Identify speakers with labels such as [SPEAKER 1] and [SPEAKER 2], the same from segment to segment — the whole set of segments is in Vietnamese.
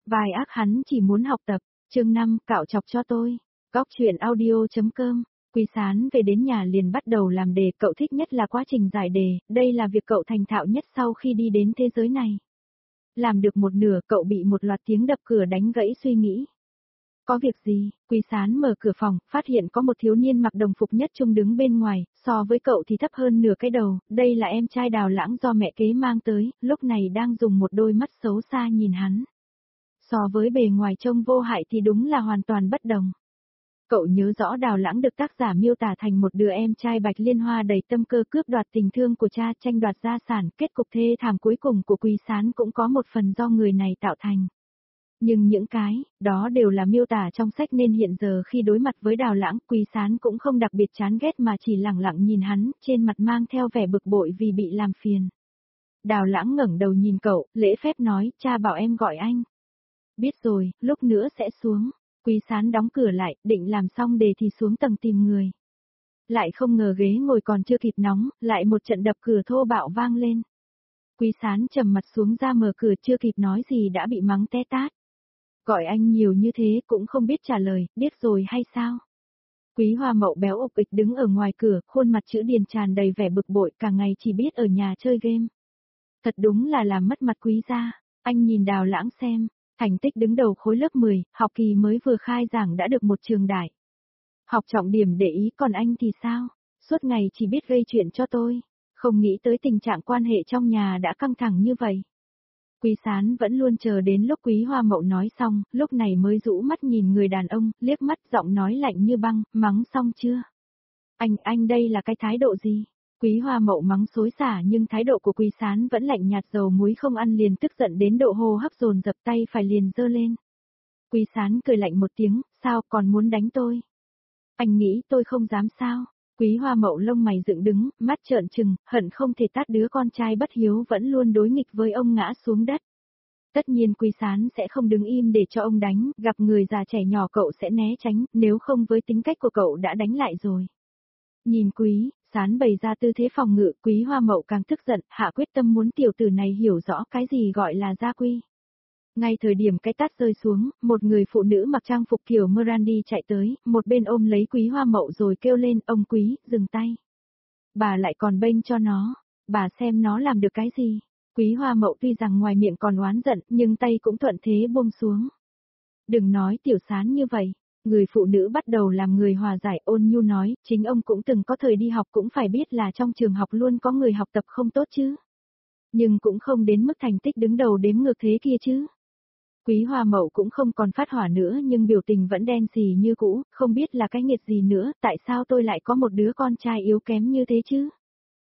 [SPEAKER 1] Vai ác hắn chỉ muốn học tập. Chương 5, cạo chọc cho tôi. Góc truyện audio.com. Quý Sán về đến nhà liền bắt đầu làm đề, cậu thích nhất là quá trình giải đề, đây là việc cậu thành thạo nhất sau khi đi đến thế giới này. Làm được một nửa cậu bị một loạt tiếng đập cửa đánh gãy suy nghĩ. Có việc gì? Quý Sán mở cửa phòng, phát hiện có một thiếu niên mặc đồng phục nhất trung đứng bên ngoài, so với cậu thì thấp hơn nửa cái đầu, đây là em trai Đào Lãng do mẹ kế mang tới, lúc này đang dùng một đôi mắt xấu xa nhìn hắn. So với bề ngoài trông vô hại thì đúng là hoàn toàn bất đồng. Cậu nhớ rõ Đào Lãng được tác giả miêu tả thành một đứa em trai Bạch Liên Hoa đầy tâm cơ cướp đoạt tình thương của cha, tranh đoạt gia sản, kết cục thê thảm cuối cùng của Quý Sán cũng có một phần do người này tạo thành. Nhưng những cái, đó đều là miêu tả trong sách nên hiện giờ khi đối mặt với Đào Lãng, Quý Sán cũng không đặc biệt chán ghét mà chỉ lẳng lặng nhìn hắn, trên mặt mang theo vẻ bực bội vì bị làm phiền. Đào Lãng ngẩng đầu nhìn cậu, lễ phép nói, cha bảo em gọi anh. Biết rồi, lúc nữa sẽ xuống. Quý Sán đóng cửa lại, định làm xong đề thì xuống tầng tìm người. Lại không ngờ ghế ngồi còn chưa kịp nóng, lại một trận đập cửa thô bạo vang lên. Quý Sán trầm mặt xuống ra mở cửa chưa kịp nói gì đã bị mắng té tát. Gọi anh nhiều như thế cũng không biết trả lời, biết rồi hay sao? Quý Hoa Mậu béo ục ịch đứng ở ngoài cửa, khuôn mặt chữ điền tràn đầy vẻ bực bội, cả ngày chỉ biết ở nhà chơi game. Thật đúng là làm mất mặt Quý gia. Anh nhìn Đào Lãng xem. Thành tích đứng đầu khối lớp 10, học kỳ mới vừa khai giảng đã được một trường đại. Học trọng điểm để ý, còn anh thì sao? Suốt ngày chỉ biết gây chuyện cho tôi. Không nghĩ tới tình trạng quan hệ trong nhà đã căng thẳng như vậy. Quý Sán vẫn luôn chờ đến lúc Quý Hoa Mậu nói xong, lúc này mới rũ mắt nhìn người đàn ông, liếc mắt giọng nói lạnh như băng, mắng xong chưa? Anh đây là cái thái độ gì? Quý Hoa Mậu mắng xối xả nhưng thái độ của Quý Sán vẫn lạnh nhạt, dầu muối không ăn liền, tức giận đến độ hô hấp dồn dập, tay phải liền giơ lên. Quý Sán cười lạnh một tiếng, sao còn muốn đánh tôi? Anh nghĩ tôi không dám sao? Quý Hoa Mậu lông mày dựng đứng, mắt trợn trừng, hận không thể tát đứa con trai bất hiếu vẫn luôn đối nghịch với ông ngã xuống đất. Tất nhiên Quý Sán sẽ không đứng im để cho ông đánh, gặp người già trẻ nhỏ cậu sẽ né tránh, nếu không với tính cách của cậu đã đánh lại rồi. Nhìn Quý Sán bày ra tư thế phòng ngự, Quý Hoa Mậu càng tức giận, hạ quyết tâm muốn tiểu tử này hiểu rõ cái gì gọi là gia quy. Ngay thời điểm cái tát rơi xuống, một người phụ nữ mặc trang phục kiểu Mirandi chạy tới, một bên ôm lấy Quý Hoa Mậu rồi kêu lên, ông Quý, dừng tay. Bà lại còn bênh cho nó, bà xem nó làm được cái gì. Quý Hoa Mậu tuy rằng ngoài miệng còn oán giận, nhưng tay cũng thuận thế buông xuống. Đừng nói Tiểu Sán như vậy. Người phụ nữ bắt đầu làm người hòa giải, ôn nhu nói, chính ông cũng từng có thời đi học, cũng phải biết là trong trường học luôn có người học tập không tốt chứ. Nhưng cũng không đến mức thành tích đứng đầu đếm ngược thế kia chứ. Quý Hoa Mậu cũng không còn phát hỏa nữa nhưng biểu tình vẫn đen xì như cũ, không biết là cái nghiệt gì nữa, tại sao tôi lại có một đứa con trai yếu kém như thế chứ?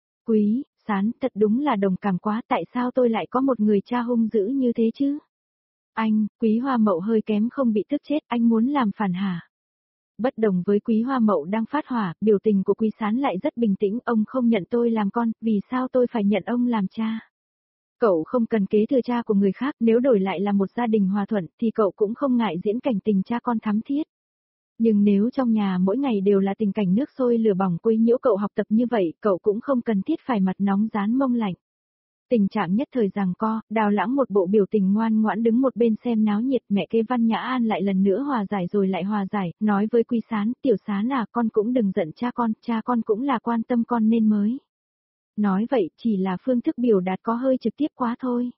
[SPEAKER 1] Quý Sán, thật đúng là đồng cảm quá, tại sao tôi lại có một người cha hung dữ như thế chứ? Anh, Quý Hoa Mậu hơi kém không bị tức chết, anh muốn làm phản hả? Bất đồng với Quý Hoa Mậu đang phát hỏa, biểu tình của Quý Sán lại rất bình tĩnh, ông không nhận tôi làm con, vì sao tôi phải nhận ông làm cha? Cậu không cần kế thừa cha của người khác, nếu đổi lại là một gia đình hòa thuận thì cậu cũng không ngại diễn cảnh tình cha con thắm thiết. Nhưng nếu trong nhà mỗi ngày đều là tình cảnh nước sôi lửa bỏng quấy nhiễu cậu học tập như vậy, cậu cũng không cần thiết phải mặt nóng rán mông lạnh. Tình trạng nhất thời giằng co, Đào Lãng một bộ biểu tình ngoan ngoãn đứng một bên xem náo nhiệt, mẹ kế Văn Nhã An lại lần nữa hòa giải rồi lại hòa giải, nói với Quý Sán, Tiểu Sán à, con cũng đừng giận cha con cũng là quan tâm con nên mới. Nói vậy chỉ là phương thức biểu đạt có hơi trực tiếp quá thôi.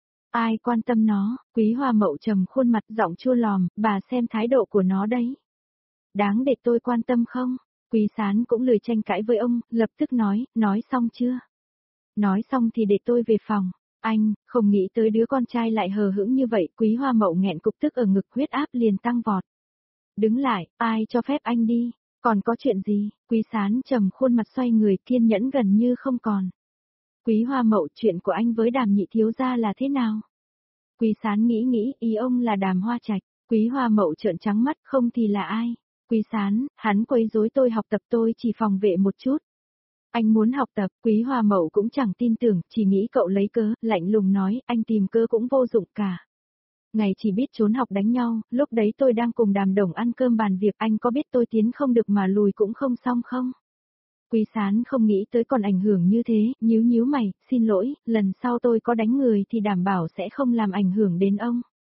[SPEAKER 1] Ai quan tâm nó? Quý Hoa Mậu trầm khuôn mặt, giọng chua lòm, bà xem thái độ của nó đấy. Đáng để tôi quan tâm không? Quý Sán cũng lười tranh cãi với ông, lập tức nói xong chưa? Nói xong thì để tôi về phòng. Anh, không nghĩ tới đứa con trai lại hờ hững như vậy, Quý Hoa Mậu nghẹn cục tức ở ngực, huyết áp liền tăng vọt. Đứng lại, ai cho phép anh đi? Còn có chuyện gì? Quý Sán trầm khuôn mặt xoay người, kiên nhẫn gần như không còn. Quý Hoa Mậu, chuyện của anh với Đàm nhị thiếu gia là thế nào? Quý Sán nghĩ, ý ông là Đàm Hoa Trạch. Quý Hoa Mậu trợn trắng mắt, không thì là ai? Quý Sán, hắn quấy rối tôi học tập, tôi chỉ phòng vệ một chút. Anh muốn học tập, Quý Hoa Mậu cũng chẳng tin tưởng, chỉ nghĩ cậu lấy cớ, lạnh lùng nói, anh tìm cớ cũng vô dụng cả. Ngày chỉ biết trốn học đánh nhau, lúc đấy tôi đang cùng Đàm Đồng ăn cơm bàn việc, anh có biết tôi tiến không được mà lùi cũng không xong không? Quý Sán không nghĩ tới còn ảnh hưởng như thế, nhíu mày, xin lỗi, lần sau tôi có đánh người thì đảm bảo sẽ không làm ảnh hưởng đến ông.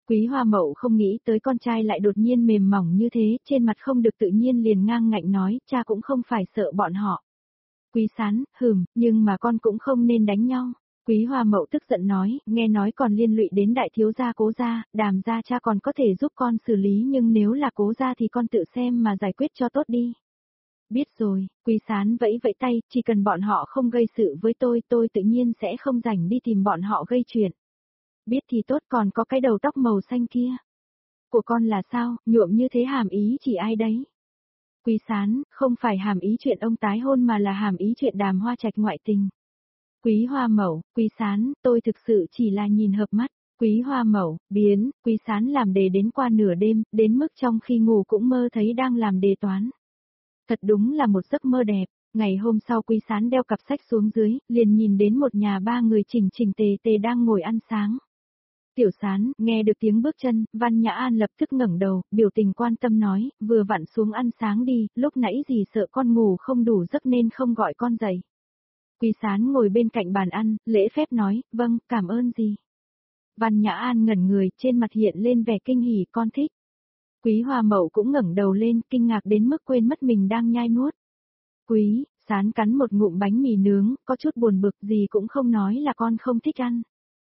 [SPEAKER 1] Quý Hoa Mậu không nghĩ tới con trai lại đột nhiên mềm mỏng như thế, trên mặt không được tự nhiên liền ngang ngạnh nói, cha cũng không phải sợ bọn họ. Quý Sán, nhưng mà con cũng không nên đánh nhau. Quý Hoa Mậu tức giận nói, nghe nói còn liên lụy đến đại thiếu gia Cố gia, Đàm gia cha còn có thể giúp con xử lý nhưng nếu là Cố gia thì con tự xem mà giải quyết cho tốt đi. Biết rồi, Quý Sán vẫy vẫy tay, chỉ cần bọn họ không gây sự với tôi tự nhiên sẽ không rảnh đi tìm bọn họ gây chuyện. Biết thì tốt, còn có cái đầu tóc màu xanh kia. Của con là sao, nhuộm như thế hàm ý chỉ ai đấy? Quý Sán, không phải hàm ý chuyện ông tái hôn mà là hàm ý chuyện Đàm Hoa Trạch ngoại tình. Quý Hoa Mậu, Quý Sán, tôi thực sự chỉ là nhìn hợp mắt. Quý Hoa Mậu, biến, Quý Sán làm đề đến qua nửa đêm, đến mức trong khi ngủ cũng mơ thấy đang làm đề toán. Thật đúng là một giấc mơ đẹp. Ngày hôm sau Quý Sán đeo cặp sách xuống dưới, liền nhìn đến một nhà ba người chỉnh chỉnh tề tề đang ngồi ăn sáng. Tiểu Sán, nghe được tiếng bước chân, Văn Nhã An lập tức ngẩng đầu, biểu tình quan tâm nói, vừa vặn xuống ăn sáng đi, lúc nãy gì sợ con ngủ không đủ giấc nên không gọi con dậy. Quý Sán ngồi bên cạnh bàn ăn, lễ phép nói, vâng, cảm ơn gì. Văn Nhã An ngẩn người, trên mặt hiện lên vẻ kinh hỉ, con thích. Quý Hoa Mậu cũng ngẩng đầu lên, kinh ngạc đến mức quên mất mình đang nhai nuốt. Quý, Sán cắn một ngụm bánh mì nướng, có chút buồn bực, gì cũng không nói là con không thích ăn.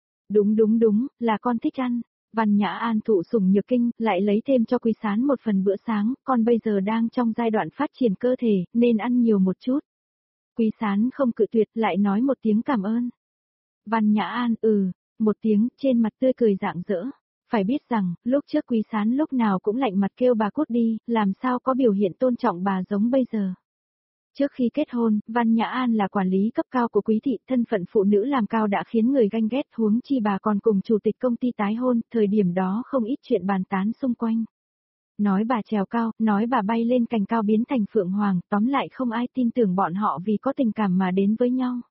[SPEAKER 1] Đúng, là con thích ăn. Văn Nhã An thụ sủng nhược kinh, lại lấy thêm cho Quý Sán một phần bữa sáng, con bây giờ đang trong giai đoạn phát triển cơ thể, nên ăn nhiều một chút. Quý Sán không cự tuyệt, lại nói một tiếng cảm ơn. Văn Nhã An, một tiếng, trên mặt tươi cười rạng rỡ. Phải biết rằng, lúc trước Quý Sán lúc nào cũng lạnh mặt kêu bà cút đi, làm sao có biểu hiện tôn trọng bà giống bây giờ. Trước khi kết hôn, Văn Nhã An là quản lý cấp cao của Quý thị, thân phận phụ nữ làm cao đã khiến người ganh ghét, huống chi bà còn cùng chủ tịch công ty tái hôn, thời điểm đó không ít chuyện bàn tán xung quanh. Nói bà trèo cao, nói bà bay lên cành cao biến thành phượng hoàng, tóm lại không ai tin tưởng bọn họ vì có tình cảm mà đến với nhau.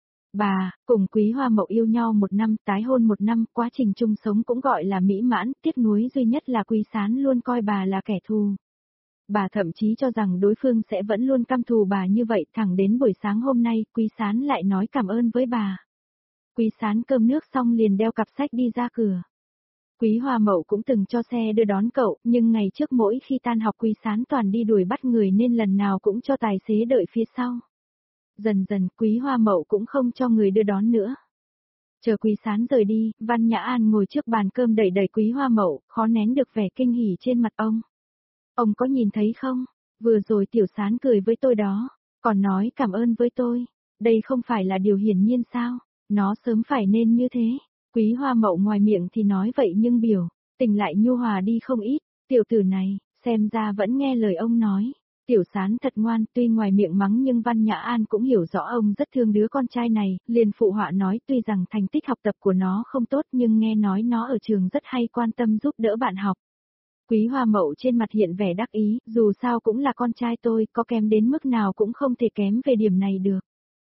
[SPEAKER 1] Bà, cùng Quý Hoa Mậu yêu nhau 1 năm, tái hôn 1 năm, quá trình chung sống cũng gọi là mỹ mãn, tiếc nuối duy nhất là Quý Sán luôn coi bà là kẻ thù. Bà thậm chí cho rằng đối phương sẽ vẫn luôn căm thù bà như vậy, thẳng đến buổi sáng hôm nay, Quý Sán lại nói cảm ơn với bà. Quý Sán cơm nước xong liền đeo cặp sách đi ra cửa. Quý Hoa Mậu cũng từng cho xe đưa đón cậu, nhưng ngày trước mỗi khi tan học Quý Sán toàn đi đuổi bắt người nên lần nào cũng cho tài xế đợi phía sau. Dần dần Quý Hoa Mậu cũng không cho người đưa đón nữa. Chờ Quý Sán rời đi, Văn Nhã An ngồi trước bàn cơm đẩy đẩy Quý Hoa Mậu, khó nén được vẻ kinh hỉ trên mặt ông. Ông có nhìn thấy không? Vừa rồi Tiểu Sán cười với tôi đó, còn nói cảm ơn với tôi. Đây không phải là điều hiển nhiên sao? Nó sớm phải nên như thế. Quý Hoa Mậu ngoài miệng thì nói vậy nhưng biểu tình lại nhu hòa đi không ít. Tiểu tử này, xem ra vẫn nghe lời ông nói. Tiểu Sán thật ngoan, tuy ngoài miệng mắng nhưng Văn Nhã An cũng hiểu rõ ông rất thương đứa con trai này, liền phụ họa nói tuy rằng thành tích học tập của nó không tốt nhưng nghe nói nó ở trường rất hay quan tâm giúp đỡ bạn học. Quý Hoa Mậu trên mặt hiện vẻ đắc ý, dù sao cũng là con trai tôi, có kém đến mức nào cũng không thể kém về điểm này được.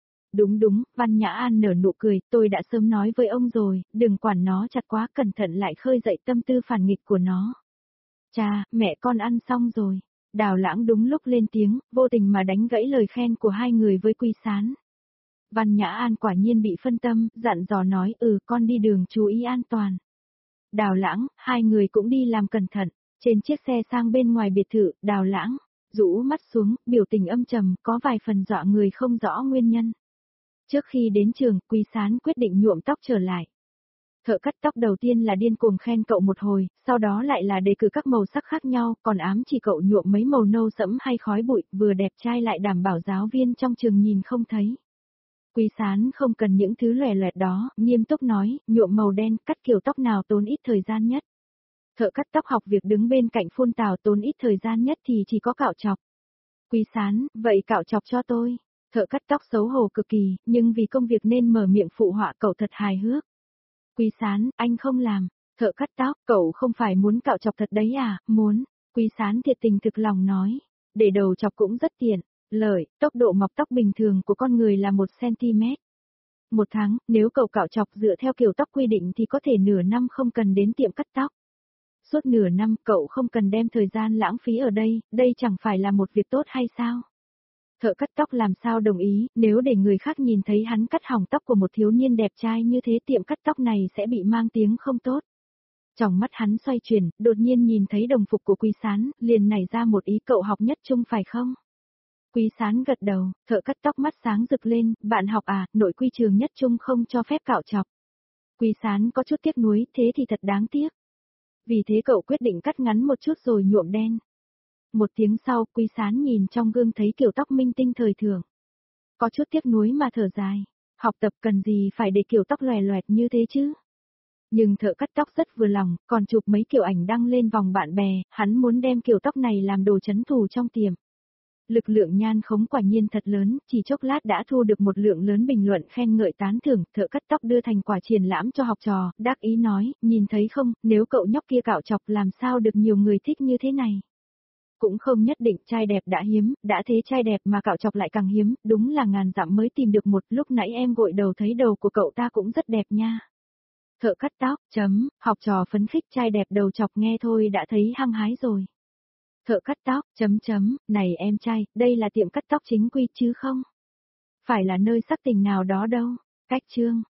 [SPEAKER 1] Đúng, Văn Nhã An nở nụ cười, tôi đã sớm nói với ông rồi, đừng quản nó chặt quá, cẩn thận lại khơi dậy tâm tư phản nghịch của nó. Cha, mẹ con ăn xong rồi. Đào Lãng đúng lúc lên tiếng, vô tình mà đánh gãy lời khen của hai người với Quý Sán. Văn Nhã An quả nhiên bị phân tâm, dặn dò nói, con đi đường chú ý an toàn. Đào Lãng, hai người cũng đi làm cẩn thận. Trên chiếc xe sang bên ngoài biệt thự, Đào Lãng rũ mắt xuống, biểu tình âm trầm, có vài phần dọa người không rõ nguyên nhân. Trước khi đến trường, Quý Sán quyết định nhuộm tóc trở lại. Thợ cắt tóc đầu tiên là điên cuồng khen cậu một hồi, sau đó lại là đề cử các màu sắc khác nhau, còn ám chỉ cậu nhuộm mấy màu nâu sẫm hay khói bụi, vừa đẹp trai lại đảm bảo giáo viên trong trường nhìn không thấy. Quý Sán không cần những thứ lòe loẹt đó, nghiêm túc nói, nhuộm màu đen, cắt kiểu tóc nào tốn ít thời gian nhất. Thợ cắt tóc học việc đứng bên cạnh phun tào tốn ít thời gian nhất thì chỉ có cạo chọc. Quý Sán, vậy cạo chọc cho tôi. Thợ cắt tóc xấu hổ cực kỳ, nhưng vì công việc nên mở miệng phụ họa cậu thật hài hước. Quý Sán, anh không làm. Thợ cắt tóc, cậu không phải muốn cạo chọc thật đấy à, muốn. Quý Sán thiệt tình thực lòng nói. Để đầu chọc cũng rất tiện. Lợi, tốc độ mọc tóc bình thường của con người là 1 cm. 1 tháng, nếu cậu cạo chọc dựa theo kiểu tóc quy định thì có thể nửa năm không cần đến tiệm cắt tóc. Suốt nửa năm cậu không cần đem thời gian lãng phí ở đây chẳng phải là một việc tốt hay sao? Thợ cắt tóc làm sao đồng ý, nếu để người khác nhìn thấy hắn cắt hỏng tóc của một thiếu niên đẹp trai như thế tiệm cắt tóc này sẽ bị mang tiếng không tốt. Trong mắt hắn xoay chuyển, đột nhiên nhìn thấy đồng phục của Quý Sán, liền nảy ra một ý cậu học nhất trung phải không? Quý Sán gật đầu, thợ cắt tóc mắt sáng rực lên, bạn học à, nội quy trường nhất trung không cho phép cạo chọc. Quý Sán có chút tiếc nuối, thế thì thật đáng tiếc. Vì thế cậu quyết định cắt ngắn một chút rồi nhuộm đen. Một tiếng sau, Quý Sán nhìn trong gương thấy kiểu tóc minh tinh thời thượng. Có chút tiếc nuối mà thở dài. Học tập cần gì phải để kiểu tóc lòe loẹt như thế chứ? Nhưng thợ cắt tóc rất vừa lòng, còn chụp mấy kiểu ảnh đăng lên vòng bạn bè, hắn muốn đem kiểu tóc này làm đồ trấn thủ trong tiệm. Lực lượng nhan khống quả nhiên thật lớn, chỉ chốc lát đã thu được một lượng lớn bình luận khen ngợi tán thưởng, thợ cắt tóc đưa thành quả triển lãm cho học trò, đắc ý nói, nhìn thấy không, nếu cậu nhóc kia cạo chọc làm sao được nhiều người thích như thế này. Cũng không nhất định trai đẹp đã hiếm, đã thế trai đẹp mà cạo chọc lại càng hiếm, đúng là ngàn dặm mới tìm được một, lúc nãy em gội đầu thấy đầu của cậu ta cũng rất đẹp nha. Thợ cắt tóc, học trò phấn khích trai đẹp đầu chọc nghe thôi đã thấy hăng hái rồi. Thợ cắt tóc, này em trai, đây là tiệm cắt tóc chính quy chứ không? Phải là nơi sắc tình nào đó đâu. Cách chương.